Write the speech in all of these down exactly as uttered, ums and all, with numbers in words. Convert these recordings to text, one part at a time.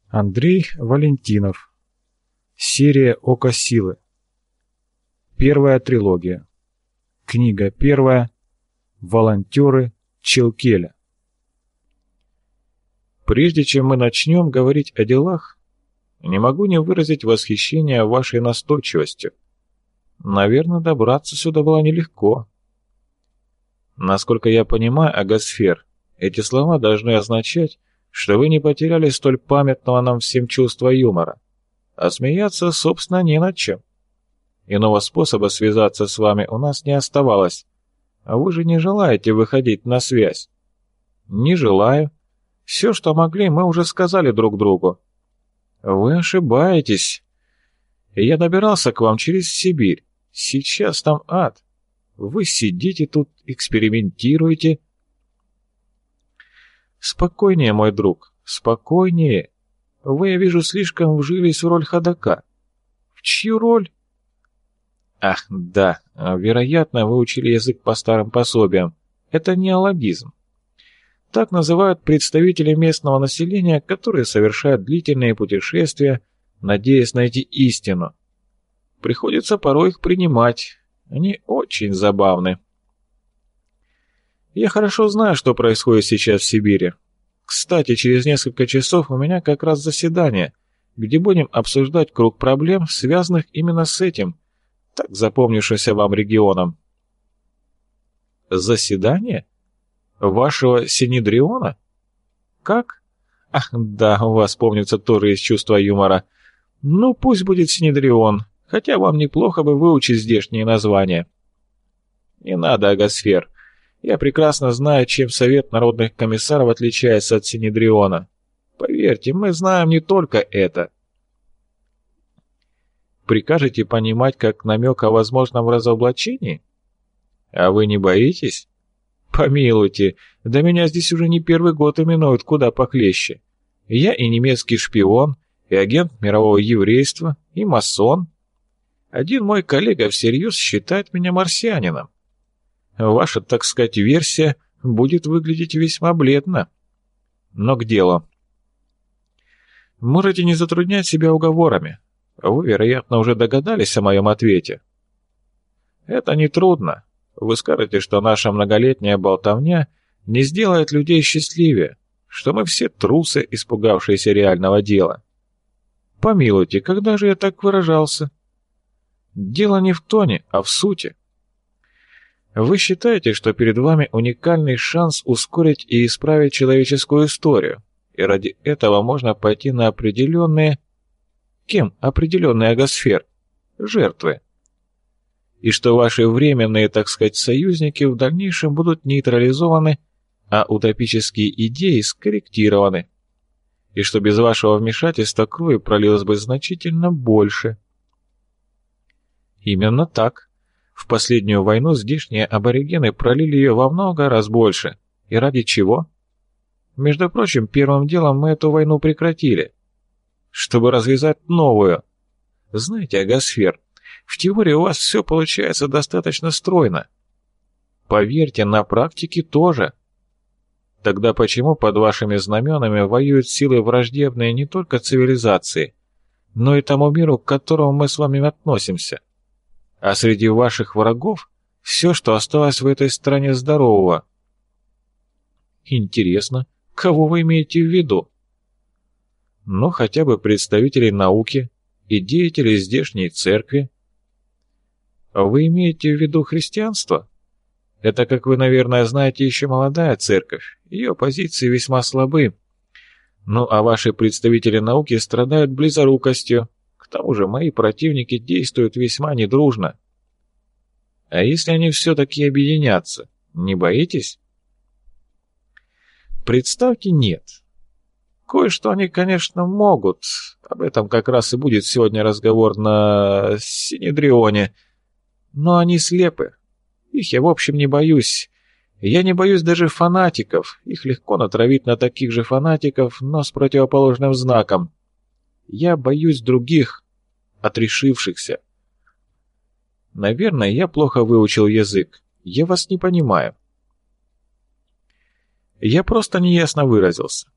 Андрей Валентинов. Серия «Око силы». Первая трилогия. Книга первая. Волонтеры Челкеля. Прежде чем мы начнем говорить о делах, не могу не выразить восхищение вашей настойчивостью. Наверное, добраться сюда было нелегко. Насколько я понимаю, Агасфер, эти слова должны означать, что вы не потеряли столь памятного нам всем чувства юмора, а смеяться, собственно, не над чем. Иного способа связаться с вами у нас не оставалось, а вы же не желаете выходить на связь. Не желаю. Все, что могли, мы уже сказали друг другу. Вы ошибаетесь. Я добирался к вам через Сибирь. Сейчас там ад. Вы сидите тут, экспериментируете. Спокойнее, мой друг, спокойнее. Вы, я вижу, слишком вжились в роль ходока. В чью роль? Ах, да, вероятно, вы учили язык по старым пособиям. Это неологизм. Так называют представители местного населения, которые совершают длительные путешествия, надеясь найти истину. Приходится порой их принимать. Они очень забавны. Я хорошо знаю, что происходит сейчас в Сибири. Кстати, через несколько часов у меня как раз заседание, где будем обсуждать круг проблем, связанных именно с этим, так запомнившимся вам регионом. Заседание? Вашего Синедриона? Как? Ах, да, у вас, помнится, тоже есть чувство юмора. Ну, пусть будет Синедрион, хотя вам неплохо бы выучить здешние названия. Не надо, Агасфер. Я прекрасно знаю, чем Совет народных комиссаров отличается от Синедриона. Поверьте, мы знаем не только это. Прикажете понимать как намек о возможном разоблачении? А вы не боитесь? Помилуйте, да меня здесь уже не первый год именуют куда похлеще. Я и немецкий шпион, и агент мирового еврейства, и масон. Один мой коллега всерьез считает меня марсианином. Ваша, так сказать, версия будет выглядеть весьма бледно. Но к делу. Можете не затруднять себя уговорами. Вы, вероятно, уже догадались о моем ответе. Это нетрудно. Вы скажете, что наша многолетняя болтовня не сделает людей счастливее, что мы все трусы, испугавшиеся реального дела. Помилуйте, когда же я так выражался? Дело не в тоне, а в сути. Вы считаете, что перед вами уникальный шанс ускорить и исправить человеческую историю, и ради этого можно пойти на определенные... Кем определенные агосфер? Жертвы. И что ваши временные, так сказать, союзники в дальнейшем будут нейтрализованы, а утопические идеи скорректированы. И что без вашего вмешательства крови пролилось бы значительно больше. Именно так. В последнюю войну здешние аборигены пролили ее во много раз больше. И ради чего? Между прочим, первым делом мы эту войну прекратили, чтобы развязать новую. Знаете, Агасфер, в теории у вас все получается достаточно стройно. Поверьте, на практике тоже. Тогда почему под вашими знаменами воюют силы враждебные не только цивилизации, но и тому миру, к которому мы с вами относимся? А среди ваших врагов все, что осталось в этой стране здорового. Интересно, кого вы имеете в виду? Ну, хотя бы представителей науки и деятелей здешней церкви. Вы имеете в виду христианство? Это, как вы, наверное, знаете, еще молодая церковь. Ее позиции весьма слабы. Ну, а ваши представители науки страдают близорукостью. К тому же мои противники действуют весьма недружно. А если они все-таки объединятся, не боитесь? Представьте, нет. Кое-что они, конечно, могут. Об этом как раз и будет сегодня разговор на Синедрионе. Но они слепы. Их я, в общем, не боюсь. Я не боюсь даже фанатиков. Их легко натравить на таких же фанатиков, но с противоположным знаком. Я боюсь других, отрешившихся. Наверное, я плохо выучил язык. Я вас не понимаю. Я просто неясно выразился.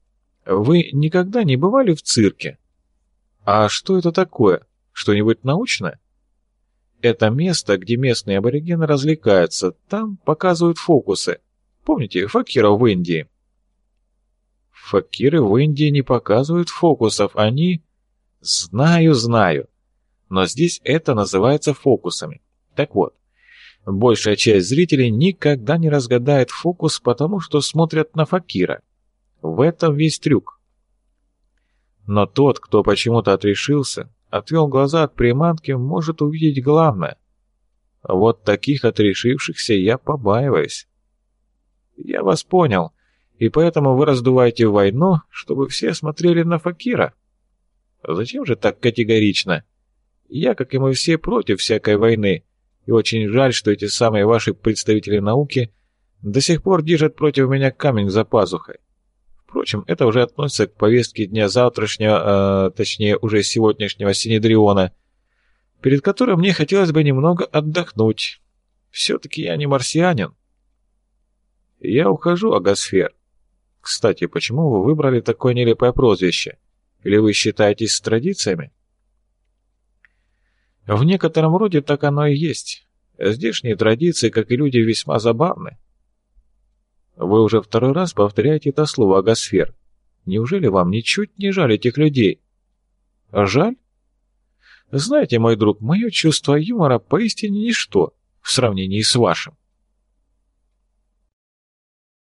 Вы никогда не бывали в цирке? А что это такое? Что-нибудь научное? Это место, где местные аборигены развлекаются. Там показывают фокусы. Помните факиров в Индии? Факиры в Индии не показывают фокусов. Они... Знаю, знаю. Но здесь это называется фокусами. Так вот, большая часть зрителей никогда не разгадает фокус, потому что смотрят на факира. В этом весь трюк. Но тот, кто почему-то отрешился, отвел глаза от приманки, может увидеть главное. Вот таких отрешившихся я побаиваюсь. Я вас понял, и поэтому вы раздуваете войну, чтобы все смотрели на факира. Зачем же так категорично? Я, как и мы все, против всякой войны, и очень жаль, что эти самые ваши представители науки до сих пор держат против меня камень за пазухой. Впрочем, это уже относится к повестке дня завтрашнего, э, точнее, уже сегодняшнего Синедриона, перед которым мне хотелось бы немного отдохнуть. Все-таки я не марсианин. Я ухожу, Агасфер. Кстати, почему вы выбрали такое нелепое прозвище? Или вы считаетесь с традициями? В некотором роде так оно и есть. Здешние традиции, как и люди, весьма забавны. Вы уже второй раз повторяете это слово, Агасфер. Неужели вам ничуть не жаль этих людей? Жаль? Знаете, мой друг, мое чувство юмора поистине ничто в сравнении с вашим.